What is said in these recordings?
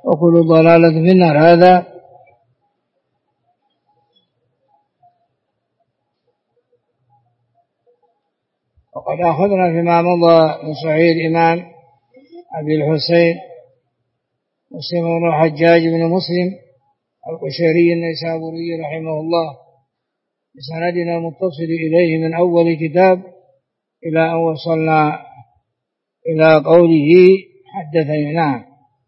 وكل ضلالة في النار. هذا وقد أخذنا فيما مضى من صحيح الإمام أبي الحسين مسلم بن الحجاج بن مسلم القشيري النيسابوري رحمه الله بسندنا المتصل إليه من أول كتاب إلى أن وصلنا إلى قوله حدثنا. نعم.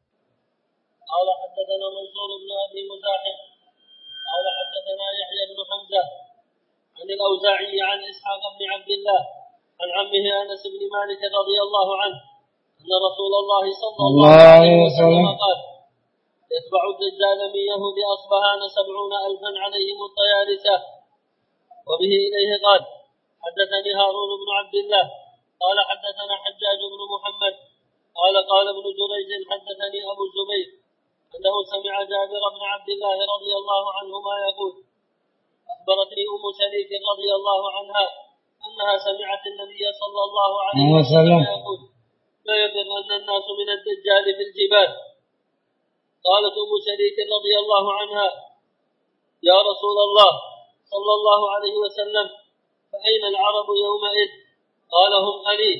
قال حدثنا منصور بن أبي مزاحم قال حدثنا يحيى بن حمزة عن الأوزاعي عن إسحاق بن عبد الله عن عمه أنس بن مالك رضي الله عنه أن رسول الله صلى الله عليه وسلم قال يتبع الدجال من يهود أصبهان 70,000 عليهم الطيالسة. وبه إليه قال حدثني هارون بن عبد الله قال حدثنا حجاج بن محمد قال ابن جريج حدثني أبو الزبير أنه سمع جابر بن عبد الله رضي الله عنهما يقول أخبرتني أم شريك رضي الله عنها أنها سمعت النبي صلى الله عليه وسلم يقول لا يفرن الناس من الدجال في الجبال. قالت أم شريك رضي الله عنها يا رسول الله صلى الله عليه وسلم فأين العرب يومئذ؟ قال هم قليل.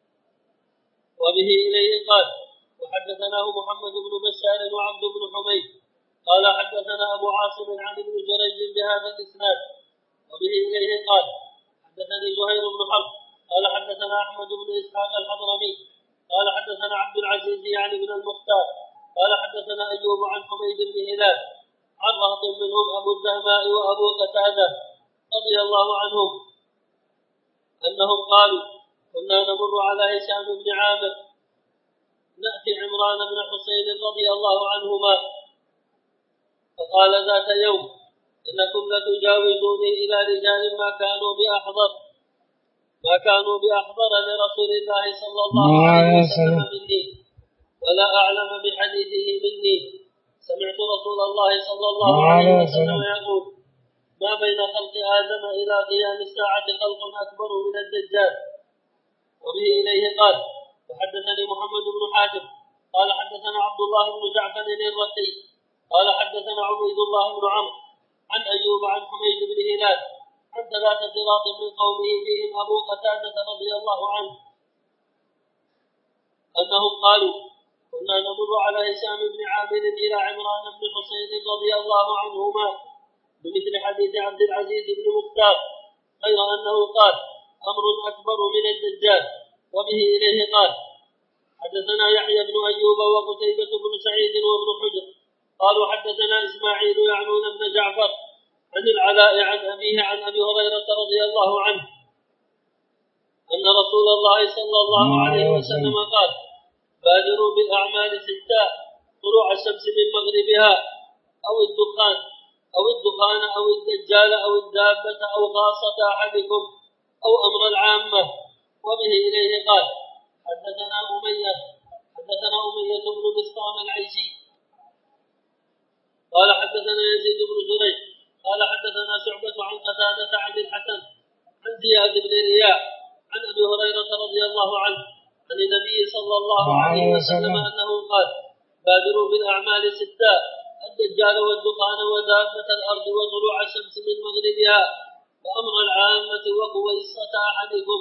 وبه إليه قال وحدثناه محمد بن بشار وعبد بن حميد قال حدثنا أبو عاصم عن ابن جريج بهذا الإسناد. وبه إليه قال حدثني زهير بن حرب قال حدثنا أحمد بن إسحاق الحضرمي قال حدثنا عبد العزيز يعني بن المختار قال حدثنا أيوب عن حميد بن هلال عن رهط منهم أبو الزهماء وأبو قتادة رضي الله عنهم أنهم قالوا كنا نمر على هشام بن عامر نأتي عمران بن حسين رضي الله عنهما فقال ذات يوم إنكم لتجاوزوني إلى رجال ما كانوا بأحضر لرسول الله صلى الله عليه وسلم مني ولا أعلم بحديثه مني. سمعت رسول الله صلى الله عليه وسلم يقول ما بين خلق آدم إلى قيام الساعة خلق أكبر من الدجال. وبه إليه قال وحدثني محمد بن حاتم قال حدثنا عبد الله بن جعفر الرقي قال حدثنا عبيد الله بن عمرو عن أيوب عن حميد بن هلال عن 3 راط من قومه فيهم أبو قتادة رضي الله عنه أنهم قالوا كنا نمر على هشام بن عامر إلى عمران بن حسين رضي الله عنهما بمثل حديث عبد العزيز بن مختار غير أنه قال أمر أكبر من الدجال. وبه إليه قال حدثنا يحيى بن أيوب وقتيبة بن سعيد وابن حجر قالوا حدثنا إسماعيل يعنون بن جعفر عن العلاء عن أبيه عن أبي هريرة رضي الله عنه أن رسول الله صلى الله عليه وسلم قال بادروا بالأعمال 6 طلوع الشمس من مغربها أو الدخان أو الدجال أو الدابة أو خاصة أحدكم أو أمر العامة. وبه إليه قال حدثنا أمية بن بسطام العيسي قال حدثنا يزيد بن زريع قال حدثنا شعبة عن قتادة عن الحسن عن زياد بن رياح عن أبي هريرة رضي الله عنه عن النبي صلى الله عليه وسلم أنه قال بادروا بالأعمال 6 الدجال والدخان ودابة الأرض وطلوع الشمس من مغربها وأمر العامة وقويصة أحدكم.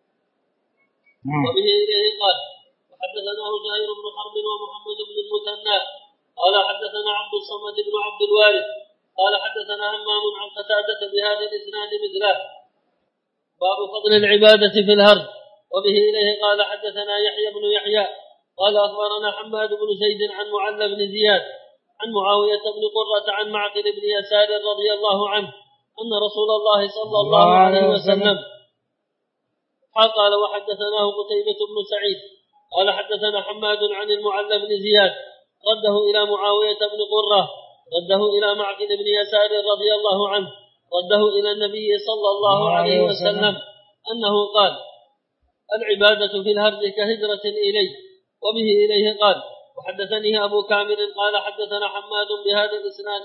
وبه إليه قال وحدثناه زهير بن حرب ومحمد بن المثنى قال حدثنا عبد الصمد بن عبد الوارث قال حدثنا همام عن قتادة بهذا الإسناد مثله باب فضل العبادة في الهرج. وبه إليه قال حدثنا يحيى بن يحيى قال أخبرنا حماد بن زيد عن معل بن زياد عن معاوية بن قرة عن معقل بن يسار رضي الله عنه أن رسول الله صلى الله عليه وسلم قال وحدثناه قتيبة بن سعيد قال حدثنا حماد عن المعل بن زياد رده إلى معاوية بن قرة رده إلى معقل بن يسار رضي الله عنه رده إلى النبي صلى الله عليه وسلم أنه قال العبادة في الهرج كهجرة إليه. وبه إليه قال وحدثني أبو كامل قال حدثنا حماد بهذا الإسناد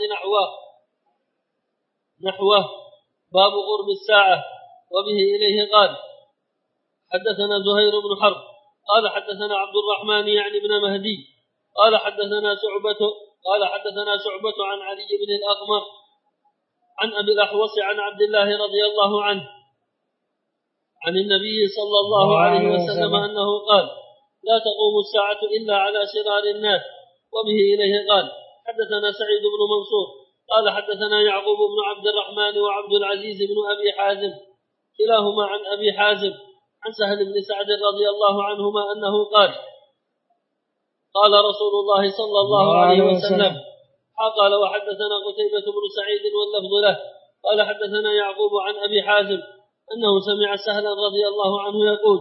نحوه باب قرب الساعة. وبه إليه قال حدثنا زهير بن حرب قال حدثنا عبد الرحمن يعني بن مهدي قال حدثنا شعبة عن علي بن الأقمر عن أبي الأحوص عن عبد الله رضي الله عنه عن النبي صلى الله عليه وسلم أنه قال لا تقوم الساعة إلا على شرار الناس. وبه إليه قال حدثنا سعيد بن منصور قال حدثنا يعقوب بن عبد الرحمن وعبد العزيز بن أبي حازم كلاهما عن أبي حازم عن سهل بن سعد رضي الله عنهما أنه قال رسول الله صلى الله عليه وسلم قال وحدثنا قتيبة بن سعيد واللفظ له قال حدثنا يعقوب عن أبي حازم أنه سمع سهلا رضي الله عنه يقول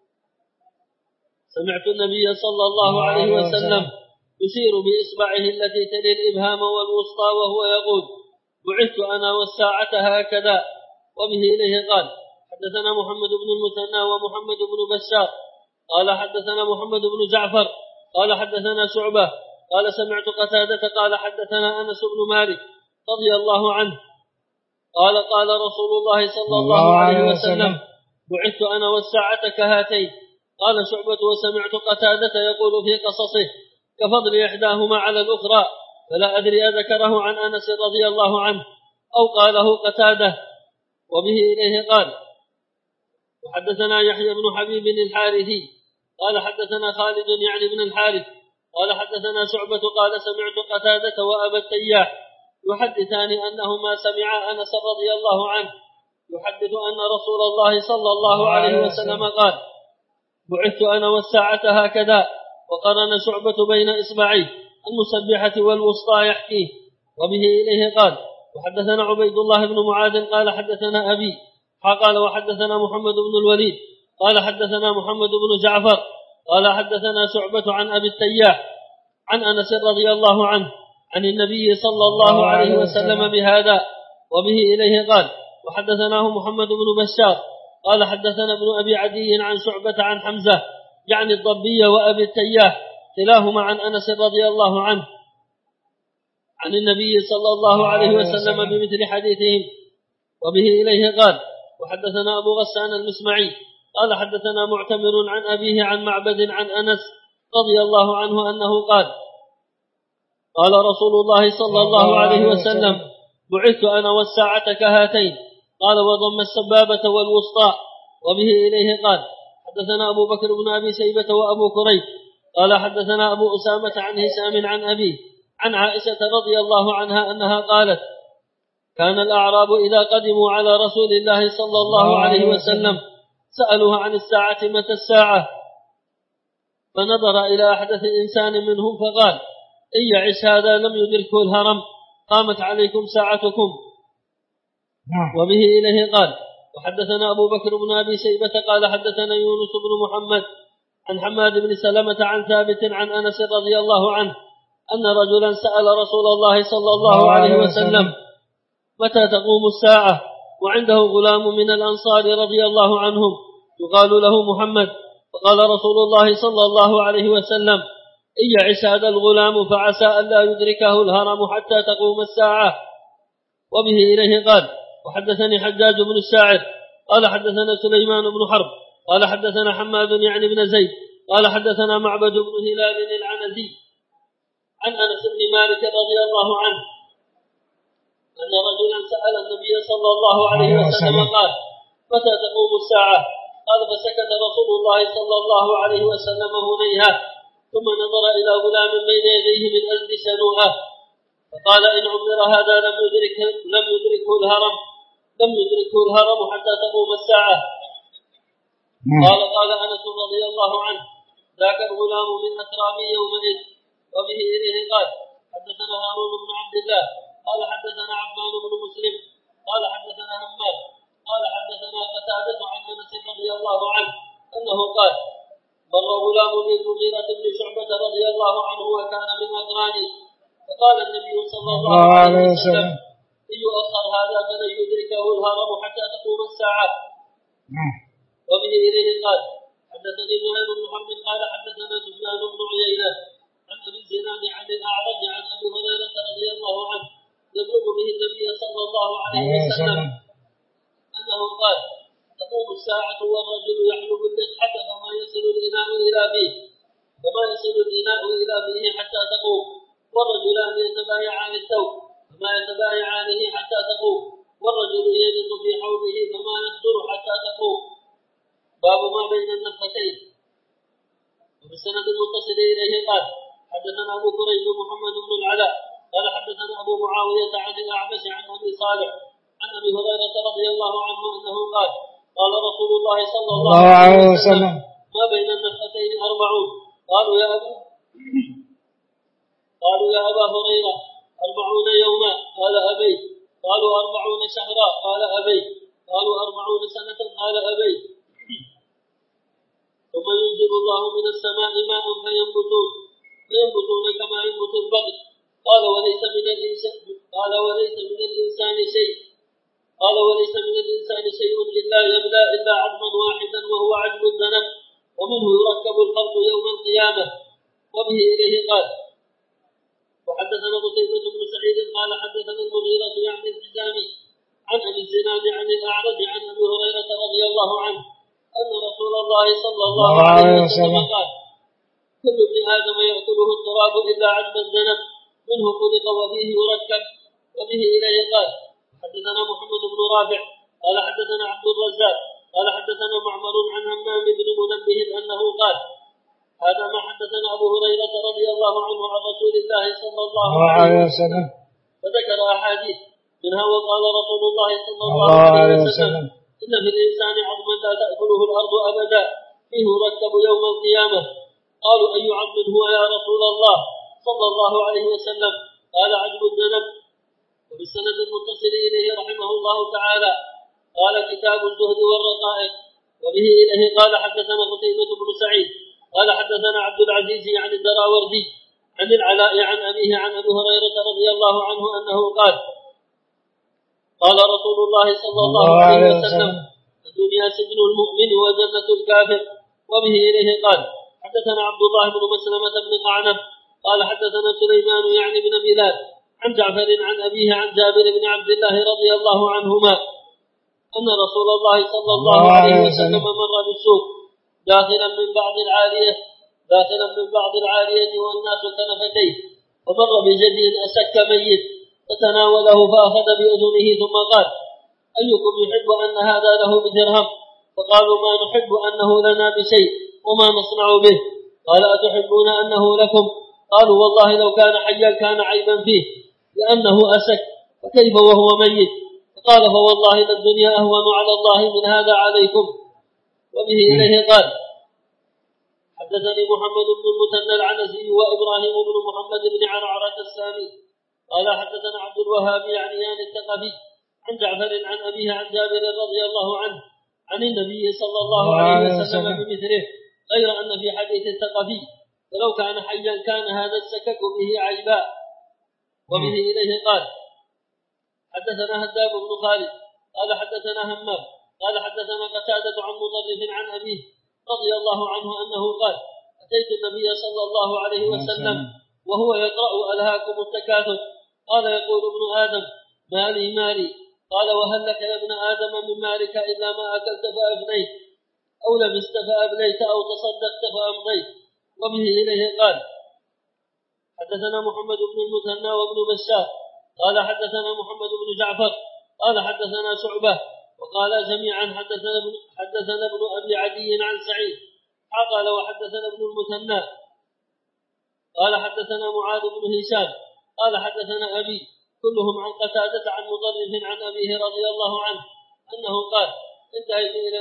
سمعت النبي صلى الله عليه وسلم يشير بإصبعه التي تلي الإبهام والوسطى وهو يقول بعثت أنا والساعة هكذا. وبه إليه قال حدثنا محمد بن المثنى ومحمد بن بشار قال حدثنا محمد بن جعفر قال حدثنا شعبة قال سمعت قتادة قال حدثنا أنس بن مالك رضي الله عنه قال رسول الله صلى الله عليه وسلم بعثت أنا والساعة كهاتين. قال شعبة وسمعت قتادة يقول في قصصه كفضل إحداهما على الأخرى فلا أدري أذكره عن أنس رضي الله عنه أو قاله قتادة. وبه إليه قال وحدثنا يحيى بن حبيب الحارثي قال حدثنا خالد يعني بن الحارث قال حدثنا شعبة قال سمعت قتادة وأبا التياح يحدثان أنهما سمعا أنس رضي الله عنه يحدث أن رسول الله صلى الله عليه وسلم قال بعثت أنا والساعة هكذا وقرن شعبة بين إصبعيه المسبحة والوسطى يحكيه. وبه إليه قال وحدثنا عبيد الله بن معاذ قال حدثنا أبي قال وحدثنا محمد بن الوليد قال حدثنا محمد بن جعفر قال حدثنا شعبة عن أبي التياح عن أنس رضي الله عنه عن النبي صلى الله عليه وسلم بهذا. وبه إليه قال وحدثناه محمد بن بشار قال حدثنا ابن أبي عدي عن شعبة عن حمزة يعني الضبي وأبي التياح كلاهما عن أنس رضي الله عنه عن النبي صلى الله عليه وسلم بمثل حديثهم. وبه إليه قال وحدثنا أبو غسان المسمعي قال حدثنا معتمر عن أبيه عن معبد عن أنس رضي الله عنه أنه قال رسول الله صلى الله عليه وسلم بعثت أنا والساعة كهاتين قال وضم السبابة والوسطى. وبه إليه قال حدثنا أبو بكر بن أبي شيبة وأبو كريب قال حدثنا أبو أسامة عن هشام عن أبيه عن عائشة رضي الله عنها أنها قالت كان الأعراب إذا قدموا على رسول الله صلى الله عليه وسلم سألوه عن الساعة متى الساعة فنظر إلى أحدث إنسان منهم فقال إن يعش هذا لم يدركه الهرم قامت عليكم ساعتكم. وبه إليه قال وحدثنا أبو بكر بن أبي شيبة قال حدثنا يونس بن محمد عن حماد بن سلمة عن ثابت عن أنس رضي الله عنه أن رجلا سأل رسول الله صلى الله عليه وسلم متى تقوم الساعة وعنده غلام من الأنصار رضي الله عنهم يقال له محمد فقال رسول الله صلى الله عليه وسلم إن يعش هذا الغلام فعسى أن لا يدركه الهرم حتى تقوم الساعة. وبه إليه قال وحدثني حجاج بن الساعد قال حدثنا سليمان بن حرب قال حدثنا حماد يعني بن زيد قال حدثنا معبد بن هلال العنزي عن أنس بن مالك رضي الله عنه أن رجلا سأل النبي صلى الله عليه وسلم قال متى تقوم الساعة قال فسكت رسول الله صلى الله عليه وسلم هنيها ثم نظر إلى غلام بين يديه من أزد شنوءه فقال إن عمر هذا لم يدركه الهرم حتى تقوم الساعة. قال أنس رضي الله عنه ذاك الغلام من أترابي يومئذ. وبه إليه قال حدثنا هارون بن عبد الله قال حدثنا عفان بن مسلم قال حدثنا همام قال حدثنا قتادة عن أنس رضي الله عنه أنه قال مر غلام للمغيرة بن شعبة رضي الله عنه وكان من أقراني فقال النبي صلى الله عليه وسلم إن يؤخر هذا فلن يدركه الهرم حتى تقوم الساعة. وبه إليه قال حدثني زهير بن محمد قال حدثنا سفيان بن عيينة عن أبي الزناد عن الأعرج عن أبي هريرة رضي الله عنه يبلغ به النبي صلى الله عليه وسلم أنه قال تقوم الساعة والرجل يحلب اللقحة فما يصل الإناء إلى فيه كما يصل الإناء إلى فيه حتى تقوم، والرجلان يتبايعان الثوب فما يتبايعانه حتى تقوم، والرجل يجد في حوضه فما يصدر حتى تقوم. باب ما بين النفختين. وبالسند المتصل إليه قال حدثنا أبو كريب محمد بن العلاء قال حدثنا أبو معاوية عن الأعمش عن أبي صالح عن أبي هريرة رضي الله عنه أنه قال قال رسول الله صلى الله عليه وسلم ما بين النفختين 40. قالوا يا أبا هريرة 40 يوما قال أبيت. قالوا 40 شهرا قال أبيت. قالوا 40 سنة قال أبيت. ثم ينزل الله من السماء ماء فينبتون كما ينبت البقر. قال وليس من الإنسان شيء إلا يبلى إلا عظما واحدا وهو عجب الذنب، ومنه يركب الخلق يوم القيامة. وبه إليه قال وحدثنا قتيبة بن سعيد قال حدثنا المغيرة يعني الحزامي عن أبي الزناد عن الأعرج عن أبي هريرة رضي الله عنه أن رسول الله صلى الله عليه وسلم قال كل ابن آدم يأكله التراب إلا عجب الذنب منه خلق وفيه يركب. وبه إليه قال حدثنا محمد بن رافع قال حدثنا عبد الرزاق قال حدثنا معمر عن همام بن منبه أنه قال هذا ما حدثنا أبو هريرة رضي الله عنه عن رسول الله صلى الله عليه وسلم، فذكر أحاديث منها وقال رسول الله صلى الله عليه وسلم إن في الإنسان عظما لا تأكله الأرض أبدا فيه يركب يوم القيامة. قالوا أي عظم هو يا رسول الله صلى الله عليه وسلم؟ قال عجب الذنب. وبالسند المتصل إليه رحمه الله تعالى قال كتاب الزهد والرقائق. وبه إليه قال حدثنا قتيبة بن سعيد قال حدثنا عبد العزيز عن الدراوردي عن العلاء عن أبيه عن أبي هريرة رضي الله عنه أنه قال قال رسول الله صلى الله عليه وسلم الدنيا سجن المؤمن وجنة الكافر. وبه إليه قال حدثنا عبد الله بن مسلمة بن قعنب قال حدثنا سليمان يعني بن بلال عن جعفر عن أبيه عن جابر بن عبد الله رضي الله عنهما أن رسول الله صلى الله عليه وسلم مر بالسوق داخلا من بعض العالية والناس كنفتيه، ومر بجدي أسك ميت فتناوله فأخذ بأذنه ثم قال أيكم يحب أن هذا له بدرهم؟ فقالوا ما نحب أنه لنا بشيء وما نصنع به. قال أتحبون أنه لكم؟ قالوا والله لو كان حيا كان عيبا فيه لأنه أسك فكيف وهو ميت؟ فقال فوالله الدنيا أهون على الله من هذا عليكم. وبه إليه قال حدثني محمد بن المثنى العنزي وإبراهيم بن محمد بن عرعرة السامي قال حدثنا عبد الوهاب يعني الثقفي عن جعفر عن أبيه عن جابر رضي الله عنه عن النبي صلى الله عليه وسلم بمثله غير أن في حديث الثقفي فلو كان حيا كان هذا السكك به عيبا. وبه إليه قال حدثنا هداب بن خالد قال حدثنا همام قال حدثنا قتادة عن مطرف عن أبيه رضي الله عنه أنه قال أتيت النبي صلى الله عليه وسلم وهو يقرأ ألهاكم التكاثر. قال يقول ابن آدم مالي قال وهل لك يا ابن آدم من مالك إلا ما أكلت فأفنيت أو لبست فأبليت أو تصدقت فأمضيت. وبه إليه قال حدثنا محمد بن المثنى وابن بشار قال حدثنا محمد بن جعفر قال حدثنا شعبة وقال جميعا حدثنا ابن أبي عدي عن سعيد قال وحدثنا ابن المثنى قال حدثنا معاذ بن هشام قال حدثنا أبي كلهم عن قتادة عن مطرف عن أبيه رضي الله عنه أنه قال انتهيت إلى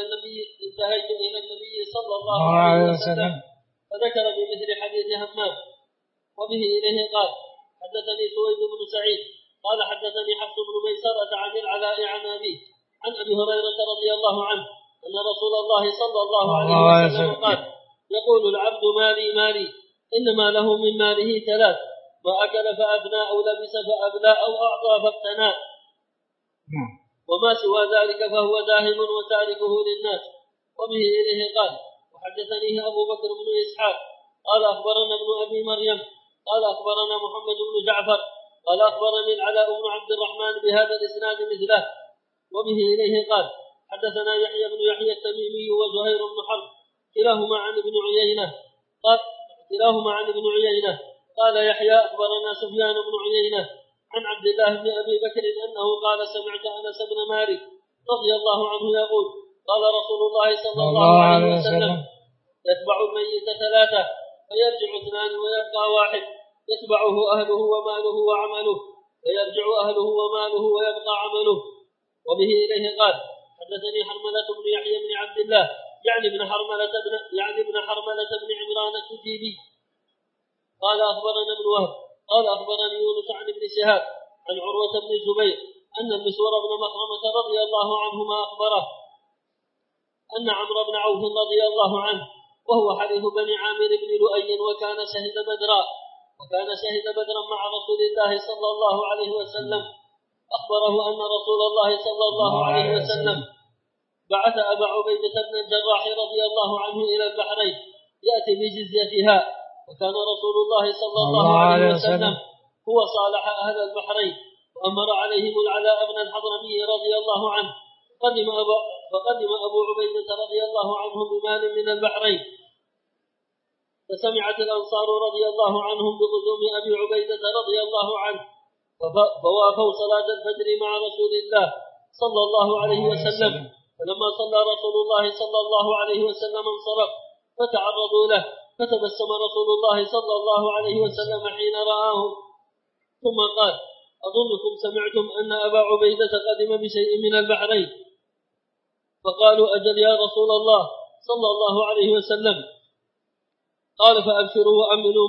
النبي صلى الله عليه وسلم فذكر بمثل حديث همام. وبه إليه قال حدثني سويد بن سعيد قال حدثني حفص بن ميسرة عن العلاء عن أبيه عن أبي هريرة رضي الله عنه أن رسول الله صلى الله عليه وسلم قال يقول العبد مالي إنما له من ماله 3 ما أكل فأفنى أو لبس فأبلى أو أعطى فاقتنى وما سوى ذلك فهو داهم وتاركه للناس. وبه إليه قال وحدثنيه أبو بكر بن إسحاق قال أخبرنا ابن أبي مريم قال أخبرنا محمد بن جعفر قال أخبرني العلاء بن عبد الرحمن بهذا الإسناد مثله. وبه إليه قال حدثنا يحيى بن يحيى التميمي وزهير بن حرب كلاهما عن ابن عيينة كلاهما عن ابن عيينة. قال يحيى أخبرنا سفيان بن عيينة عن عبد الله بن أبي بكر أنه قال سمعت أنس بن مالك رضي الله عنه يقول قال رسول الله صلى الله عليه وسلم يتبع الميت 3 فيرجع 2 ويبقى 1 يتبعه أهله وماله وعمله فيرجع أهله وماله ويبقى عمله. وبه إليه قال حدثني حرملة بن يحيى بن عبد الله يعني ابن حرملة بن عمران التجيبي قال أخبرنا ابن وهب قال أخبرني يونس عن ابن شهاب عن عروة بن الزبير أن المسور بن مخرمة رضي الله عنهما أخبره أن عمرو بن عوف رضي الله عنه وهو حليف بني عامر بن لؤي وكان شهد بدرا مع رسول الله صلى الله عليه وسلم أخبره أن رسول الله صلى الله عليه وسلم بعث أبا عبيدة بن الجراح رضي الله عنه إلى البحرين يأتي بجزيتها وكان رسول الله صلى الله عليه وسلم هو صالح أهل البحرين وأمر عليهم العلاء بن الحضرمي رضي الله عنه فقدم أبو عبيدة رضي الله عنه بمال من البحرين فسمعت الأنصار رضي الله عنهم بقدوم أبي عبيدة رضي الله عنه فوافوا صلاة الفجر مع رسول الله صلى الله عليه وسلم فلما صلى رسول الله صلى الله عليه وسلم انصرف فتعرضوا له فتبسم رسول الله صلى الله عليه وسلم حين رآه ثم قال أظنكم سمعتم أن أبا عبيدة قدم بشيء من البحرين فقالوا أجل يا رسول الله صلى الله عليه وسلم قال فأبشروا وأملوا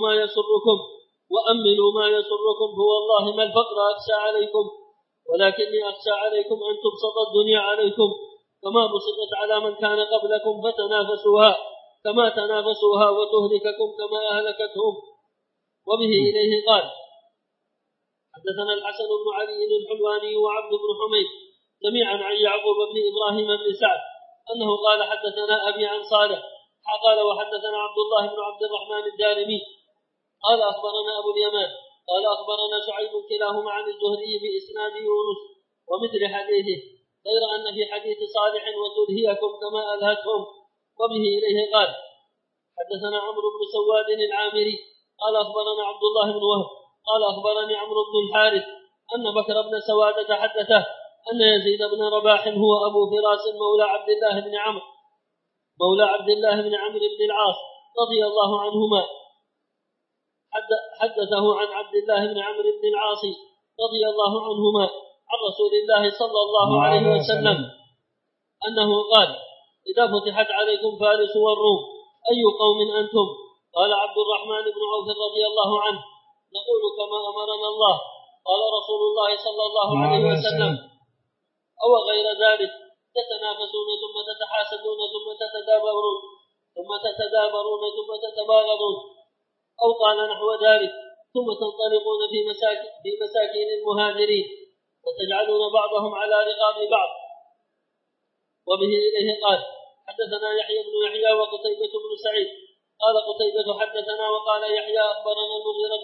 ما يسركم فوالله ما الفقر أخشى عليكم ولكني أخشى عليكم أن تبسط الدنيا عليكم كما بسطت على من كان قبلكم فتنافسوها كما تنافسوها وتهلككم كما أهلكتهم. وبه إليه قال حدثنا الحسن بن علي الحلواني وعبد بن حميد جميعا عن يعقوب بن إبراهيم بن سعد أنه قال حدثنا أبي عن صالح قال وحدثنا عبد الله بن عبد الرحمن الدارمي قال أخبرنا أبو اليمان قال أخبرنا شعيب كلاهما عن الزهري بإسناد يونس ومثل حديثه غير أن في حديث صالح وتلهيكم كما ألهتهم. وبه إليه قال حدثنا عمرو بن سواد العامري قال أخبرنا عبد الله بن وهب قال أخبرني عمرو بن الحارث أن بكر بن سوادة حدثه أن يزيد بن رباح هو أبو فراس مولى عبد الله بن عمرو بن العاص رضي الله عنهما حدثه عن عبد الله بن عمرو بن العاص رضي الله عنهما عن رسول الله صلى الله عليه وسلم أنه قال إذا فتحت عليكم فارس والروم أي قوم أنتم؟ قال عبد الرحمن بن عوف رضي الله عنه نقول كما أمرنا الله. قال رسول الله صلى الله عليه وسلم أو غير ذلك تتنافسون ثم تتحاسدون ثم تتدابرون ثم تتباغضون أو قال نحو ذلك ثم تنطلقون في مساكين المهاجرين وتجعلون بعضهم على رقاب بعض. وبه إليه قال حدثنا يحيى بن يحيى وقتيبة بن سعيد قال قتيبة حدثنا وقال يحيى أخبرنا المغيرة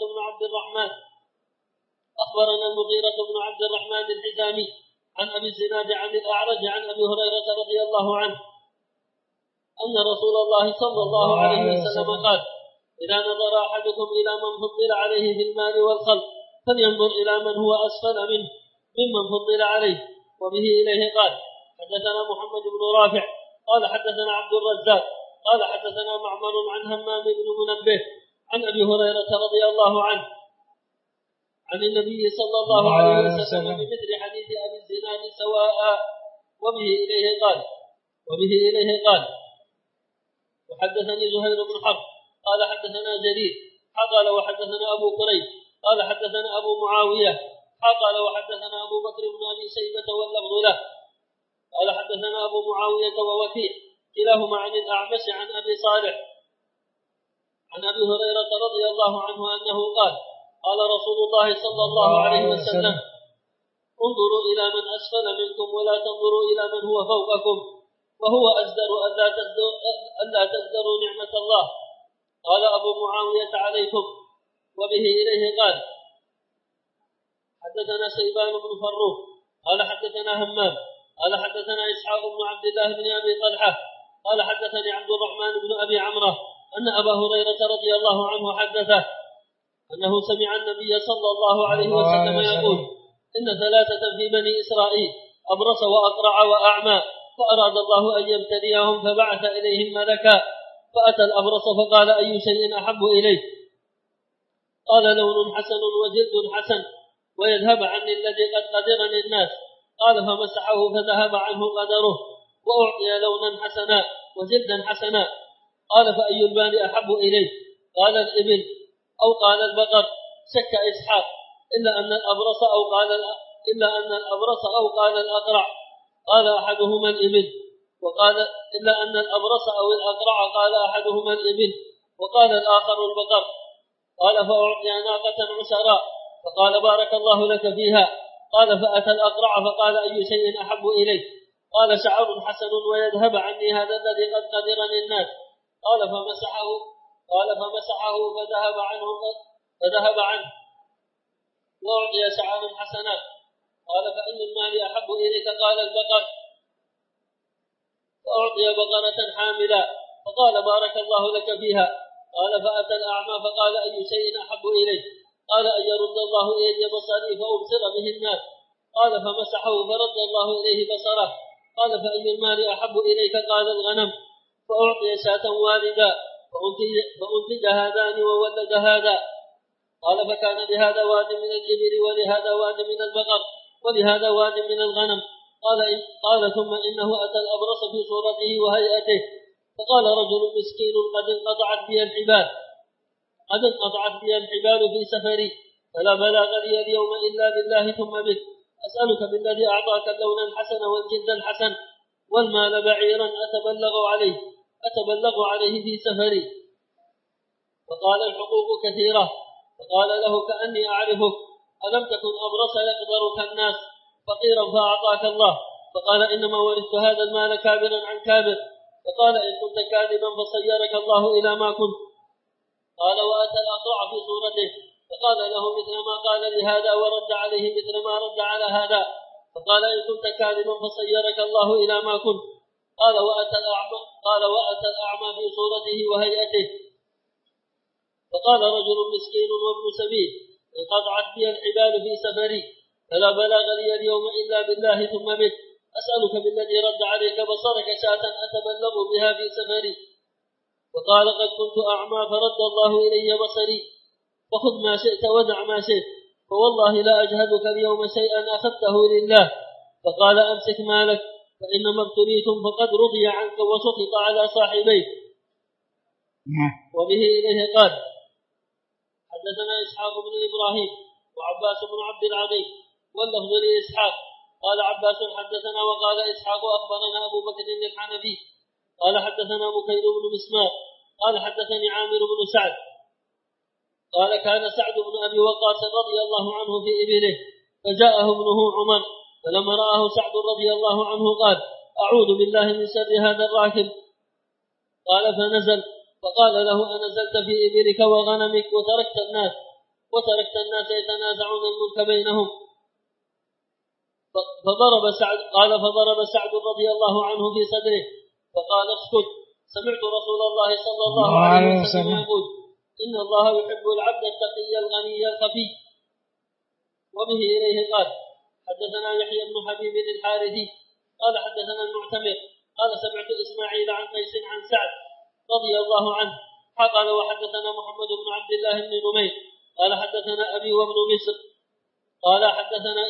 بن عبد الرحمن الحزامي عن أبي الزناد عن الأعرج عن أبي هريرة رضي الله عنه أن رسول الله صلى الله عليه وسلم قال إذا نظر أحدكم إلى من فضل عليه في المال والخلق فلينظر إلى من هو أسفل منه ممن فضل عليه. وبه إليه قال حدثنا محمد بن رافع قال حدثنا عبد الرزاق قال حدثنا معمر عن همام بن منبه عن أبي هريرة رضي الله عنه عن النبي صلى الله عليه وسلم بمثل حديث أبي الزناد سواء. وبه إليه قال وحدثني زهير بن حرب قال حدثنا جرير قال وحدثنا أبو كريب قال حدثنا أبو معاوية قال وحدثنا أبو بكر بن أبي شيبة واللفظ له قال حدثنا أبو معاوية ووكيع كلاهما عن الأعمش عن أبي صالح عن أبي هريرة رضي الله عنه أنه قال رسول الله صلى الله عليه وسلم انظروا إلى من أسفل منكم ولا تنظروا إلى من هو فوقكم وهو أجدر ألا تزدروا نعمة الله. قال أبو معاوية عليكم. وبه إليه قال حدثنا شيبان بن فروخ قال حدثنا همام قال حدثنا إسحاق بن عبد الله بن أبي طلحة قال حدثني عبد الرحمن بن أبي عمرة أن أبا هريرة رضي الله عنه حدثه أنه سمع النبي صلى الله عليه وسلم يقول إن ثلاثة في بني إسرائيل أبرص وأقرع وأعمى فأراد الله أن يبتليهم فبعث إليهم ملكا فأتى الأبرص فقال أي شيء أحب إليه؟ قال لون حسن وجلد حسن ويذهب عني الذي قد قدرني الناس. قال فمسحه فذهب عنه قدره وأعطي لونا حسنا وجلدا حسنا. قال فأي المال أحب إليه؟ قال الإبل أو قال البقر. شك إسحاق إلا أن الأبرص أو قال الأقرع. قال أحدهما الإبل وقال إلا أن الأبرص أو الأقرع قال أحدهما الإبل وقال الآخر البقر. قال فأعطي ناقة عسراء فقال بارك الله لك فيها. قال فأتى الأقرع فقال أي شيء أحب إليه؟ قال شعر حسن ويذهب عني هذا الذي قد قدرني الناس. قال فمسحه فذهب عنه وأعطي شعرا حسنا. قال فأي المال أحب إليك؟ قال البقر. فأعطي بقرة حاملا فقال بارك الله لك فيها. قال فأتى الأعمى فقال أي شيء أحب إليه؟ قال أن يرد الله إلي بصري فأبصر به الناس. قال فمسحه فرد الله إليه بصره. قال فأي المال أحب إليك؟ قال الغنم. فأعطي شاة والدا فأنتج هذان وولد هذا. قال فكان لهذا واد من الإبل ولهذا واد من البقر ولهذا واد من الغنم. قال ثم إنه أتى الأبرص في صورته وهيئته فقال رجل مسكين قد انقطعت بي الحبال في سفري فلا بلاغ لي اليوم إلا بالله ثم بك أسألك بالذي أعطاك اللون الحسن والجلد الحسن والمال بعيرا أتبلغ عليه في سفري. فقال الحقوق كثيرة. فقال له كأني أعرفك ألم تكن أبرص يقدرك الناس فقيرا فأعطاك الله؟ فقال إنما ورثت هذا المال كابرا عن كابر. فقال إن كنت كاذبا فصيرك الله إلى ما كنت. قال وأتى الأقرع في صورته فقال له مثل ما قال لهذا ورد عليه مثل ما رد على هذا. فقال إن كنت كاذبا فصيرك الله إلى ما كنت. قال وأتى الأعمى في صورته وهيئته فقال رجل مسكين وابن سبيل انقطعت بي الحبال في سفري فلا بلاغ لي اليوم إلا بالله ثم بك أسألك بالذي رد عليك بصرك شاة أتبلغ بها في سفري. فقال قد كنت أعمى فرد الله إلي بصري فخذ ما شئت ودع ما شئت فوالله لا أجهدك اليوم شيئا أخذته لله. فقال أمسك مالك فإنما ابتليتم فقد رضي عنك وسخط على صاحبيه. وبه إليه قال حدثنا إسحاق بن إبراهيم وعباس بن عبد العظيم واللفظ لإسحاق قال عباس حدثنا وقال إسحاق أخبرنا أبو بكر الحنفي قال حدثنا بكير بن مسمار قال حدثني عامر بن سعد قال كان سعد بن أبي وقاص رضي الله عنه في إبله فجاءه ابنه عمر فلما رآه سعد رضي الله عنه قال أعوذ بالله من شر هذا الراكب. قال فنزل فقال له أنزلت في إبلك وغنمك وتركت الناس يتنازعون الملك بينهم. فضرب سعد رضي الله عنه في صدره فقال اسكت سمعت رسول الله صلى الله عليه وسلم يقول إن الله يحب العبد التقي الغني الخفي. وبه إليه قال حدثنا يحيى بن حبيب الحارثي قال حدثنا المعتمر قال سمعت إسماعيل عن قيس عن سعد رضي الله عنه قال وحدثنا محمد بن عبد الله بن نمير قال حدثنا أبي وابن مصر قال حدثنا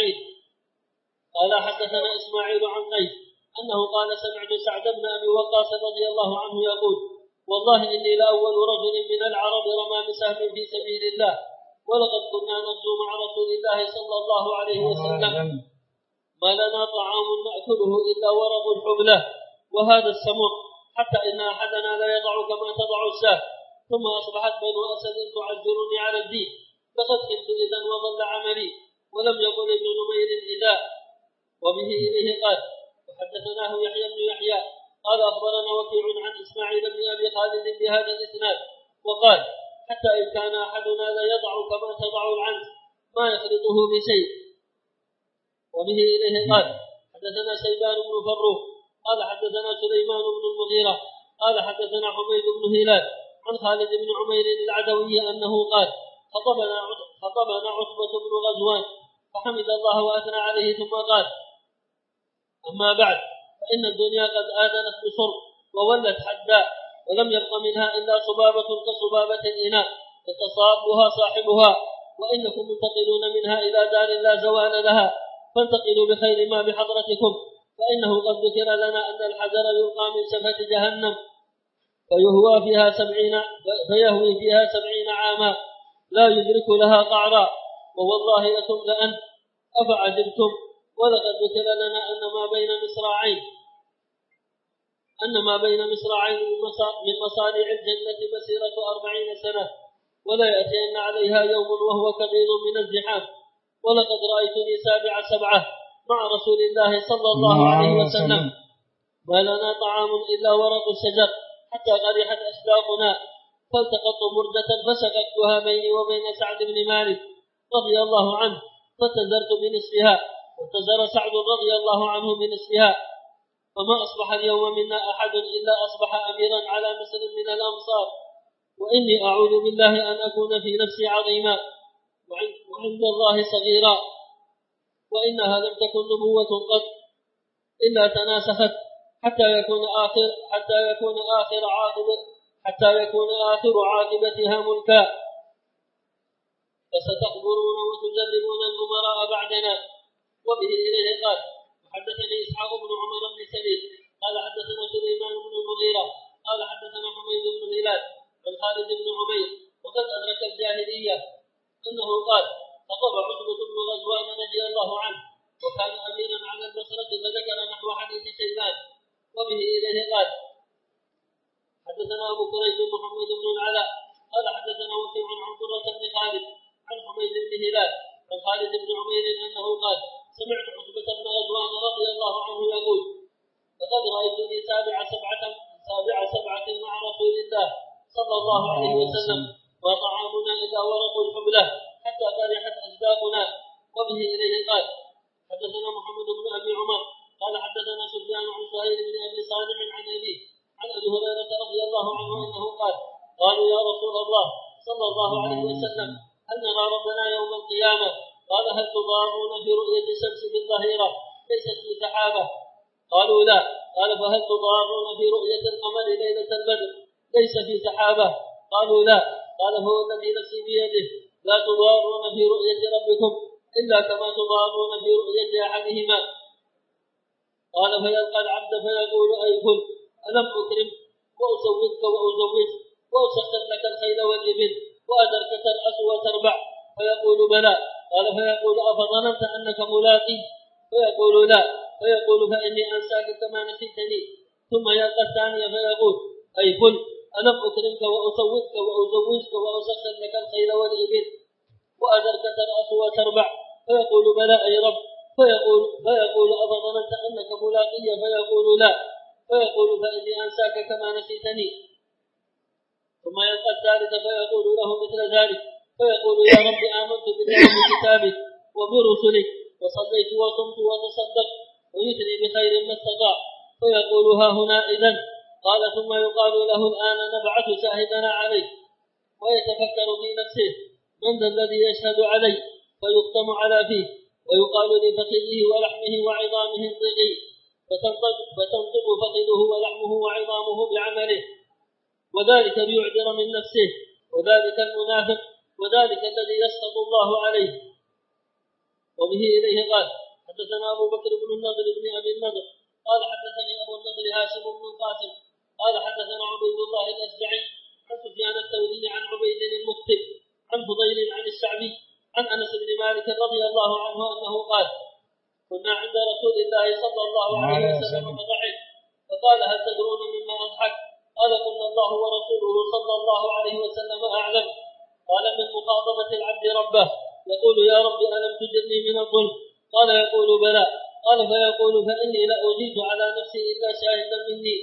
إسماعيل عن قيس أنه قال سمعت سعد بن أبي وقاص رضي الله عنه يقول والله إني لأول رجل من العرب رمى بسهم في سبيل الله ولقد كنا نغزو مع رسول الله صلى الله عليه وسلم ما لنا طعام نأكله إلا ورق الحبلة وهذا السمر حتى إن أحدنا لا يضع كما تضع الساه. ثم أصبحت بنو أسد تعذرني على الدين فقد كنت إذا وضل عملي ولم يقل ابن نمير إذا. وبه إليه قال وحدثناه يحيى بن يحيى قال أخبرنا وكيع عن إسماعيل بن أبي خالد بهذا الإسناد وقال حتى إن كان أحدنا لا يضع كما تضع العنز ما يخلطه بشيء. وبه إليه قال حدثنا شيبان بن فروخ قال حدثنا سليمان بن المغيرة قال حدثنا حميد بن هلال عن خالد بن عمير العدوي أنه قال خطبنا عتبة بن غزوان فحمد الله وأثنى عليه ثم قال أما بعد فإن الدنيا قد آذنت بصر وولت حداء ولم يبق منها إلا صبابة كصبابة الإناء يتصابها صاحبها وإنكم منتقلون منها إلى دار لا زوال لها فانتقلوا بخير ما بحضرتكم فإنه قد ذكر لنا أن الحجر يلقى من شفة جهنم فيهوي فيها 70 عاما لا يدرك لها قعرا ووالله لتملأن أفعجبتم ولقد ذكر لنا أن ما بين مصراعين من مصاريع الجنة مسيرة 40 سنة ولا يأتين عليها يوم وهو كبير من الزحام ولقد رأيتني 7 مع رسول الله صلى الله عليه وسلم ما لنا طعام إلا ورق الشجر حتى قرحت أشداقنا فالتقطت بردة فسقطتها بيني وبين سعد بن مالك رضي الله عنه فاتزرت بنصفها واتزر سعد رضي الله عنه بنصفها فما أصبح اليوم منا أحد إلا أصبح أميرا على مصر من الأمصار وإني أعوذ بالله أن أكون في نفسي عظيما وعند الله صغيرا وإنها لم تكن نبوة قط إلا تناسخت حتى يكون آخر عاقبتها ملكا فستكبرون وتجربون الأمراء بعدنا. وبه إليه قال وحدثني إسحاق بن عمر بن سليم قال حدثنا سليمان بن المغيرة قال حدثنا حميد بن هلال عن خالد بن عمير وقد أدرك الجاهلية أنه قال خطب عتبة بن غزوان رضي الله عنه وكان أميرا على البصرة فذكر نحو حديث سلمان. وبه إليه قال حدثنا أبو كريب محمد بن العلاء قال حدثنا وكيع عن قرة بن خالد عن حميد بن هلال عن خالد بن عمير أنه قال سمعت عتبة بن غزوان رضي الله عنه يقول لقد رأيتني 7 مع رسول الله صلى الله عليه وسلم وطعامنا إلا ورق الحبلة حتى قرحت أصداقنا. وبه إليه قال حدثنا محمد بن أبي عمر قال حدثنا سفيان عن سهيل بن أبي صالح عن أبيه عن أبي هريرة رضي الله عنه أنه قال قالوا يا رسول الله صلى الله عليه وسلم هل نرى ربنا يوم القيامة؟ قال هل تضارون في رؤية الشمس بالظهيرة ليست في سحابة؟ قالوا لا. قال فهل تضارون في رؤية القمر ليلة البدر ليس في سحابة؟ قالوا لا. قال هو الذي نفسي بيده لا تضارون في رؤية ربكم إلا كما تضارون في رؤية أحدهما. قال فيلقى العبد فيقول أي فل ألم أكرم وأسودك وأزوج وأسخر لك الخيل والإبل وأدرك ترأس وتربع فيقول بلى. قال فيقول أفظننت أنك ملاقي؟ فيقول لا. فيقول فإني أنساك كما نسيتني. ثم يلقى الثانية فيقول أي فل ألم أكرمك وأسودك وأزوجك وأسخر لك الخيل والإبل وأدرك ترأس وتربع؟ فيقول بلى أي رب. فيقول أفظننت أنك ملاقي؟ فيقول لا. فيقول فإني أنساك كما نسيتني. ثم يلقى الثالث فيقول له مثل ذلك فيقول يا رب آمنت بك وبكتابك وبرسلك وصليت وصمت وتصدقت ويثني بخير ما استطاع. فيقول ها هنا إذن. قال ثم يقال له الآن نبعث شاهدنا عليه ويتفكر في نفسه من ذا الذي يشهد علي فيختم على فيه ويقال لفخذه ولحمه وعظامه انطقي فتنطق فخذه ولحمه وعظامه بعمله وذلك ليعذر من نفسه وذلك المنافق وذلك الذي يسخط الله عليه. وبه إليه قال حدثنا أبو بكر بن النضر بن أبي النضر قال حدثني أبو النضر هاشم بن القاسم قال حدثنا عبيد الله الأشجعي عن سفيان الثوري عن عبيد المكتب عن فضيل عن الشعبي عن أنس بن مالك رضي الله عنه أنه قال كنا عند رسول الله صلى الله عليه وسلم فضحك فقال هل تدرون مما أضحك؟ قال قلنا الله ورسوله صلى الله عليه وسلم أعلم. قال من مخاطبة العبد ربه يقول يا رب ألم تجرني من الظلم؟ قال يقول بلى. قال فيقول فإني لأجيز على نفسي إلا شاهدا مني.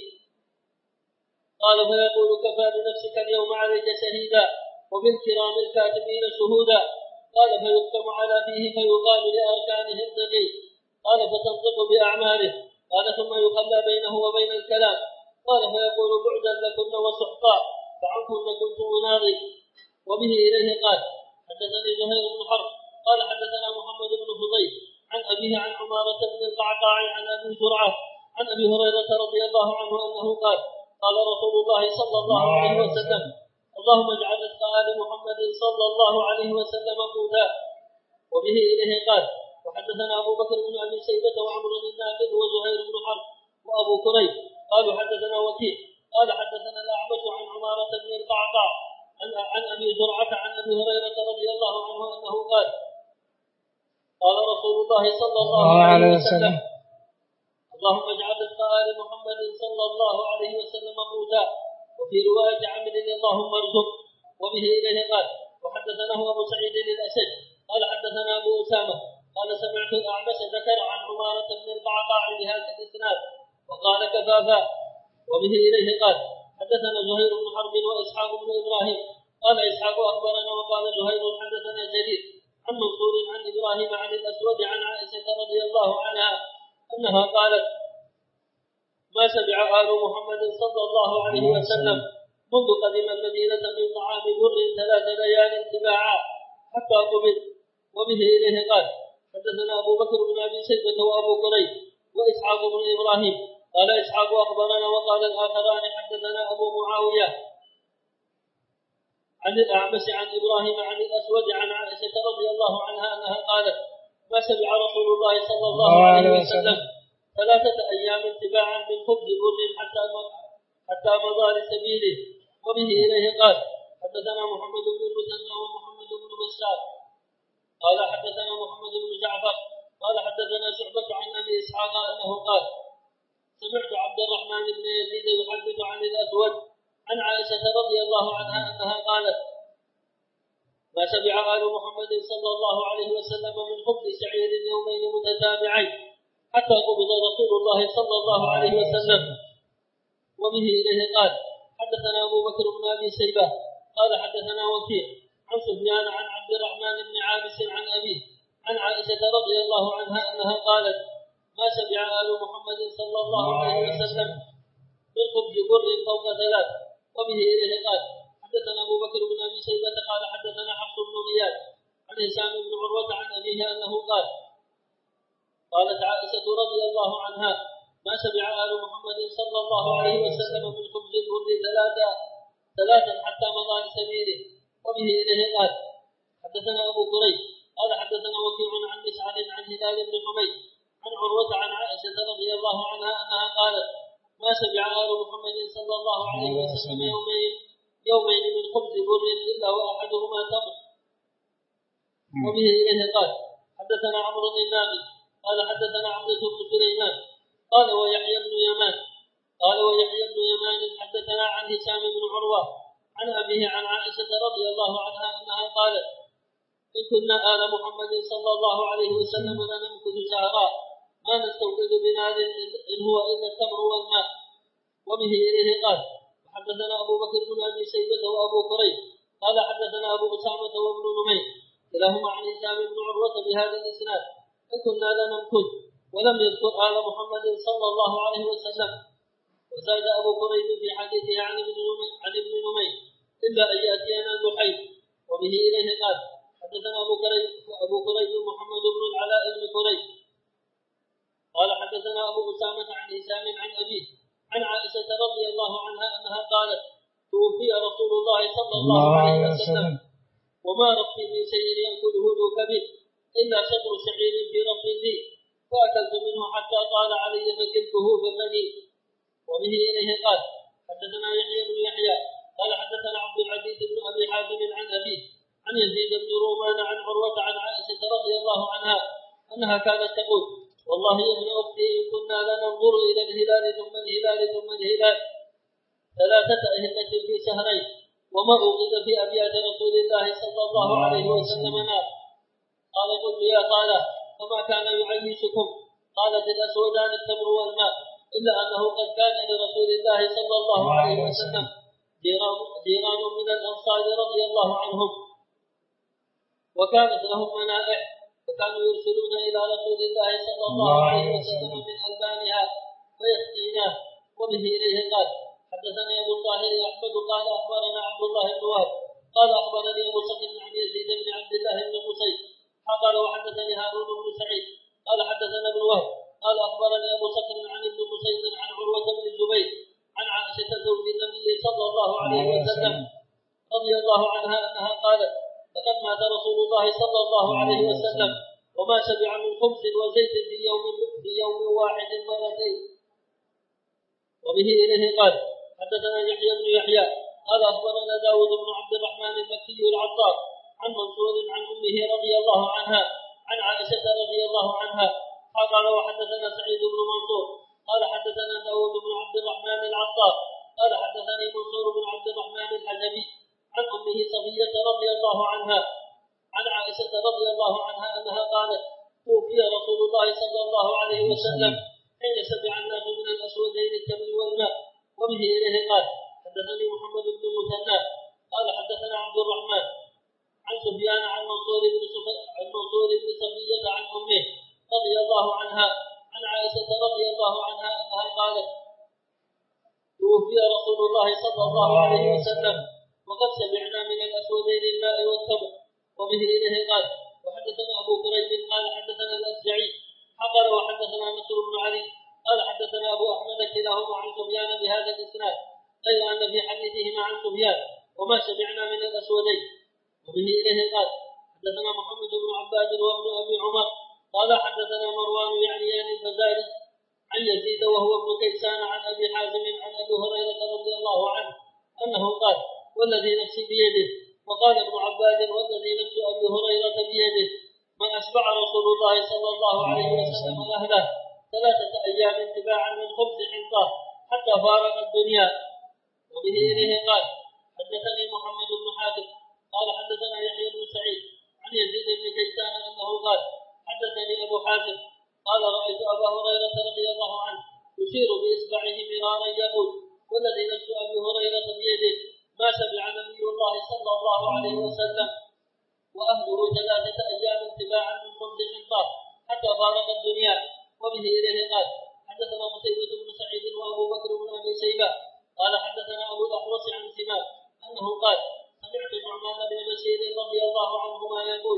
قال فيقول كفى بنفسك اليوم عليك شهيدا وبالكرام الكاتبين شهودا. قال فيختم على فيه فيقال لأركانه ارتقي. قال فتنطق بأعماله. قال ثم يخلى بينه وبين الكلام قال فيقول بعدا لكن وسحقا فعنكن كنت أناضل. وبه إليه قال حدثني زهير بن حرب قال حدثنا محمد بن فضيل عن أبيه عن عمارة بن القعقاع عن أبي زرعة عن أبي هريرة رضي الله عنه أنه قال قال رسول الله صلى الله عليه وسلم اللهم اجعل رزق آل محمد صلى الله عليه وسلم قوتا. وبه إليه قال وحدثنا أبو بكر بن أبي شيبة وعمر بن الناقد وزهير بن حرب وأبو كريب قالوا حدثنا وكيع قال حدثنا الأعمش عن عمارة بن القعقاع عن أبي زرعة عن أبي هريرة رضي الله عنه أنه قال قال رسول الله صلى الله عليه وسلم اللهم اجعل رزق آل محمد صلى الله عليه وسلم قوتا. وفي رواية عمرو اللهم ارزق. وبه إليه قال وحدثناه أبو سعيد الأشج قال حدثنا أبو أسامة قال سمعت الأعمش ذكر عن عمارة بن القعقاع بهذا الإسناد وقال كفافا. وبه إليه قال حدثنا زهير بن حرب وإسحاق بن إبراهيم قال إسحاق أخبرنا وقال زهير حدثنا جرير عن منصور عن إبراهيم عن الأسود عن عائشة رضي الله عنها أنها قالت ما شبع آل محمد صلى الله عليه وسلم منذ قدم المدينة من طعام بر 3 ليال تباعا حتى قبض. وبه إليه قال حدثنا أبو بكر بن أبي شيبة وأبو كريب وإسحاق بن إبراهيم قال إسحاق أخبرنا وقال الآخران حدثنا أبو معاوية عن الأعمش عن إبراهيم عن الأسود عن عائشة رضي الله عنها أنها قالت ما شبع رسول الله صلى الله عليه وسلم 3 أيام تباعا من خبز بر حتى مضى لسبيله. وبه إليه قال حدثنا محمد بن المثنى ومحمد بن بشار قال حدثنا محمد بن جعفر قال حدثنا شعبة عن أبي إسحاق أنه قال سمعت عبد الرحمن بن يزيد يحدث عن الأسود عن عائشة رضي الله عنها أنها قالت ما شبع آل محمد صلى الله عليه وسلم من خبز شعير يومين متتابعين حتى قبض رسول الله صلى الله عليه وسلم. وبه إليه قال حدثنا أبو بكر بن أبي شيبة قال حدثنا وكيع عن سفيان عن عبد الرحمن بن عابس عن أبيه عن عائشة رضي الله عنها أنها قالت ما شبع آل محمد صلى الله عليه وسلم من خبز بر فوق 3. وبه إليه قال حدثنا أبو بكر بن أبي شيبة قال حدثنا حفص بن غياث عن هشام بن عروة عن أبيه أنه قال قالت عائشة رضي الله عنها ما شبع آل محمد صلى الله عليه وسلم من خبز البر 3 حتى مضى لسبيله. وبه إليه قال حدثنا أبو كريب قال حدثنا وكيع عن مسعر عن هلال بن حميد عن عروة عن عائشة رضي الله عنها أنها قالت ما شبع آل محمد صلى الله عليه وسلم يومين من خبز بر إلا وأحدهما تمر. وبه إليه قال حدثنا عمرو بن الناقد قال حدثنا عبدة بن سليمان قال ويحيى بن يمان حدثنا عن هشام بن عروة عن أبيه عن عائشة رضي الله عنها أنها قالت إن كنا آل محمد صلى الله عليه وسلم لنمكث شهرا ما نستوقد بنار إن هو إلا التمر والماء. وبه إليه قال حدثنا أبو بكر بن أبي شيبة وأبو كريب قال حدثنا أبو أسامة وابن نمير كلاهما عن هشام بن عروة بهذا الإسناد إن كنا لنمكث ولم يذكر آل محمد صلى الله عليه وسلم. وزاد أبو كريب في حديثه عن ابن نمير إلا أن يأتينا ذحيب. وبه إليه قال حدثنا أبو كريب محمد بن العلاء بن كريب قال حدثنا أبو أسامة عن هشام عن أبيه عن عائشة رضي الله عنها أنها قالت توفي رسول الله صلى الله عليه وسلم وما رف من شيء يأكله ذو كبد إلا شطر شعير في رف لي فأكلت منه حتى طال علي فكلته فبني. وبه إليه قال حدثنا يحيى بن يحيى قال حدثنا عبد العزيز بن أبي حازم عن أبيه عن يزيد بن رومان عن عروة عن عائشة رضي الله عنها أنها كانت تقول والله يا ابن أختي إن كنا لننظر إلى الهلال ثم الهلال ثم الهلال 3 أهلة في شهرين وما أوقد في أبيات رسول الله صلى الله عليه وسلم نار. قال قلت يا خالة فما كان يعيشكم؟ قالت الأسودان التمر والماء إلا أنه قد كان لرسول الله صلى الله عليه وسلم جيران من الأنصار رضي الله عنهم وكانت لهم منائح فكانوا يرسلون إلى رسول الله صلى الله عليه وسلم من ألبانها فيسقيناه وبه إليه قال حدثني أبو الطاهر أحمد قال أخبرنا عبد الله بن وهب قال أخبرني أبو صخر عن يزيد بن عبد الله بن قصي قال وحدثني هارون بن سعيد قال حدثنا ابن وهب قال أخبرني أبو صخر عن ابن قصيد عن عروة بن الزبير عن عائشة زوج النبي صلى الله عليه وسلم رضي الله عنها أنها قالت لقد مات رسول الله صلى الله عليه وسلم وما شبع من خبز وزيت في يوم واحد مرتين. وبه إليه قال حدثنا يحيى بن يحيى قال أخبرنا داود بن عبد الرحمن المكي العطار عن منصور عن أمه رضي الله عنها عن عائشة رضي الله عنها قال وحدثنا سعيد بن منصور قال حدثنا داود بن عبد الرحمن العطار قال حدثني منصور بن عبد الرحمن الحجبي عن أمه صفية رضي الله عنها عن عائشة رضي الله عنها أنها قالت توفي رسول الله صلى الله عليه وسلم حين شبع الناس من الأسودين التمر والماء. وبه إليه قال حدثني محمد بن المثنى قال حدثنا عبد الرحمن عن سفيان عن منصور بن صفية عن أمه رضي الله عنها عن عائشة رضي الله عنها أنها قالت توفي رسول الله صلى الله عليه وسلم وقد شبعنا من الأسودين الماء والتمر. وبه إليه قال وحدثنا أبو كريب قال حدثنا الأشجعي قال وحدثنا نصر بن علي قال حدثنا أبو أحمد كلاهما عن سفيان بهذا الإسناد غير أن في حديثهما عن سفيان وما شبعنا من الأسودين. وبه إليه قال حدثنا محمد بن عباد وابن أبي عمر قال حدثنا مروان يعني الفزاري عن يزيد وهو ابن كيسان عن أبي حازم عن أبي هريرة رضي الله عنه أنه قال والذي نفسي بيده وقال ابن عباد والذي نفس أبي هريرة بيده ما أشبع رسول الله صلى الله عليه وسلم أهله 3 أيام تباعا من خبز حنطة حتى فارق الدنيا. وبه إليه قال حدثني محمد بن حاتم قال حدثنا يحيى بن سعيد عن يزيد بن كيسان أنه قال حدثني أبو حازم قال رأيت أبا هريرة رضي الله عنه يشير بإصبعه مرارا يقول والذي نفس أبي هريرة بيده ما شبع نبي الله صلى الله عليه وسلم وأهله 3 أيام تباعا من خبز حنطة حتى فارق الدنيا. وبه إليه قال حدثنا قتيبة بن سعيد وأبو بكر بن أبي شيبة قال حدثنا أبو الأحوص عن سماك أنه قال سمعت النعمان بن بشير رضي الله عنهما يقول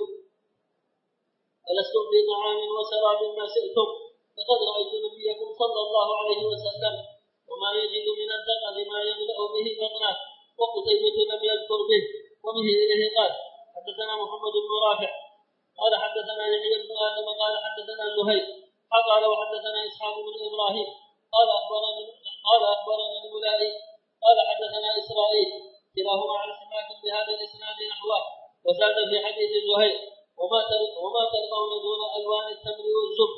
ألستم في طعام وشراب ما شئتم فقد رأيت نبيكم صلى الله عليه وسلم وما يجد من الدقل ما يملأ به بطنه وقتيبة لم يذكر به. وبه إليه قال حدثنا محمد بن رافع قال حدثنا يحيى بن آدم قال حدثنا زهير قال وحدثنا إسحاق بن إبراهيم قال أخبرنا الملائي قال حدثنا إسرائيل كلاهما عن سماك بهذا الإسناد نحوه وزاد في حديث زهير وما تلقون دون ألوان التمر والزبد.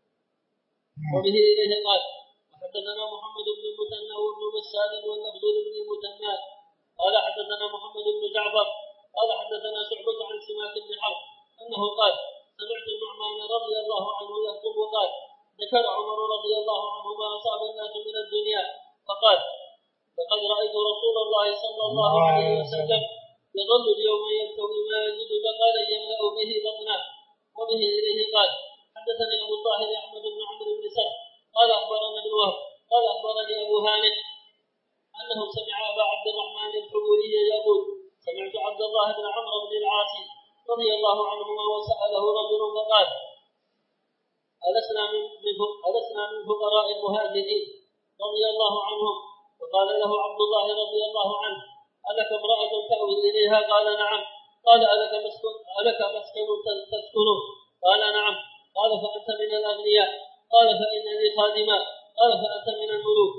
وبه إليه قال وحدثنا محمد بن المثنى وابن بشار واللفظ بن المثنى قال حدثنا محمد بن جعفر قال حدثنا شعبة عن سماك بن حرب أنه قال سمعت النعمان رضي الله عنه يخطب وقال ذكر عمر رضي الله عنه ما أصاب الناس من الدنيا فقال لقد رأيت رسول الله صلى الله عليه وسلم يظل اليوم يلتوي ما يجد دقالا يملأ به بطنه. وبه إليه قال حدثني أبو الطاهر أحمد بن عمرو بن سعد قال أخبرنا ابن وهب قال أخبرني أبو هانئ أنه سمع أبا عبد الرحمن الحبولي يقول سمعت عبد الله بن عمرو بن العاص رضي الله عنهما وسأله رجل فقال ألسنا من فقراء المهاجرين رضي الله عنهم فقال له عبد الله رضي الله عنه ألك امرأة تأوي إليها قال نعم قال ألك مسكن تسكنه قال نعم قال فأنت من الأغنياء قال فإن لي خادما قال فأنت من الملوك.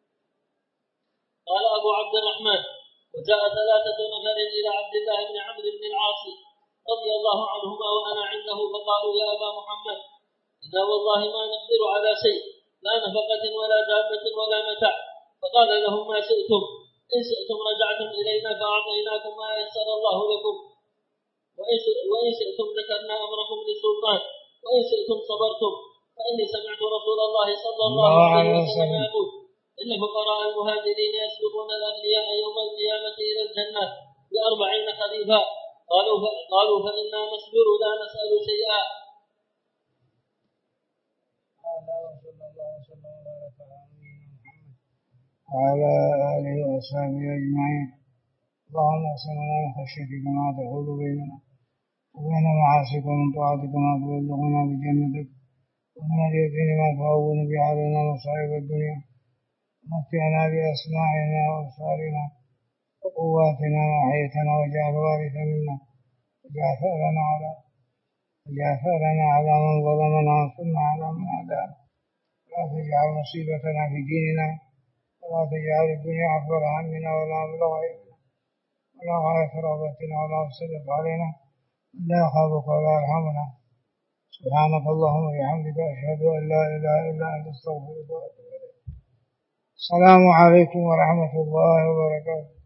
قال أبو عبد الرحمن وجاء 3 نفر إلى عبد الله بن عمرو بن العاص رضي الله عنهما وأنا عنده فقالوا يا أبا محمد إنا والله ما نقدر على شيء لا نفقة ولا دابة ولا متاع فقال لهم ما شئتم إن شئتم رجعتم إلينا فأعطيناكم ما يسر الله لكم وإن شئتم ذكرنا أمركم للسلطان وإن شئتم صبرتم فإني سمعت رسول الله صلى الله عليه وسلم يقول إن فقراء المهاجرين يسبقون الأغنياء يوم القيامة إلى الجنة ب40 خليفة قالوا فإنا نصبر لا نسأل شيئا. هذا وصلى الله وسلم وبارك على نبينا محمد وعلى آله وأصحابه أجمعين. اللهم اقسم لنا من خشيتك ما تحول بيننا وبين معاصيك ومن طاعتك ما تبلغنا بجنتك ومن اليقين ما تهون به علينا مصائب الدنيا ومتعنا بأسماعنا وأبصارنا وقواتنا ما أحييتنا واجعل الوارث منا واجعل ثأرنا على من ظلمنا وانصرنا على من عادانا ولا تجعل مصيبتنا في ديننا ولا تجعل الدنيا أكبر همنا ولا مبلغ علمنا ولا غاية رغبتنا ولا تسلط علينا لا يخافك ولا يرحمنا. سبحانك اللهم وبحمدك أشهد أن لا إله إلا أنت أستغفرك وأتوب إليك. السلام عليكم ورحمة الله وبركاته.